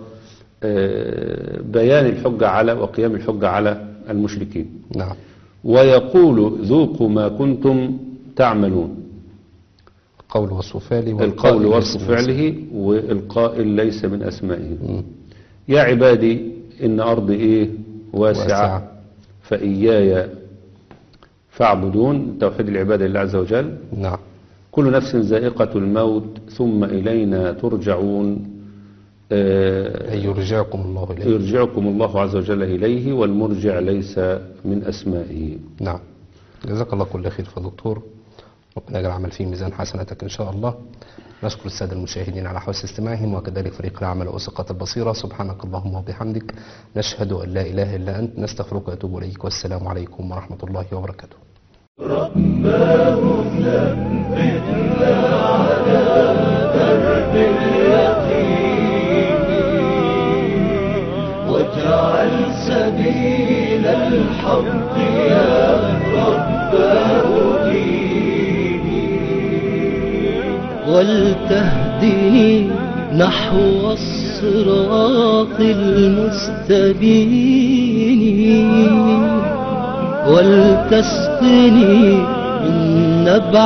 بيان الحجة على وقيام الحجة على المشركين. نعم. ويقول ذوقوا ما كنتم تعملون. القول وصف فعله، القول وصف فعله، والقائل ليس من أسمائه. م. يا عبادي إن أرضي إيه واسعة, واسعة. فإياي فاعبدون. توحيد العبادة لله عز وجل. نعم. كل نفس ذائقة الموت ثم إلينا ترجعون. أي يرجعكم الله إليه. يرجعكم الله عز وجل إليه، والمرجع ليس من أسمائه. نعم. جزاك الله كل خير فدكتور، ربنا يجعل العمل فيه ميزان حسناتك إن شاء الله. نشكر السادة المشاهدين على حسن استماعهم، وكذلك فريق العمل وثقة البصيرة. سبحانك اللهم وبحمدك، نشهد أن لا إله إلا أنت، نستغفرك ونتوب إليك، والسلام عليكم ورحمة الله وبركاته. رباه ثبتنا على درب اليقين، واجعل سبيل الحق يا رباه ديني، ولتهدني نحو الصراط المستبين، ولتسقني من نبع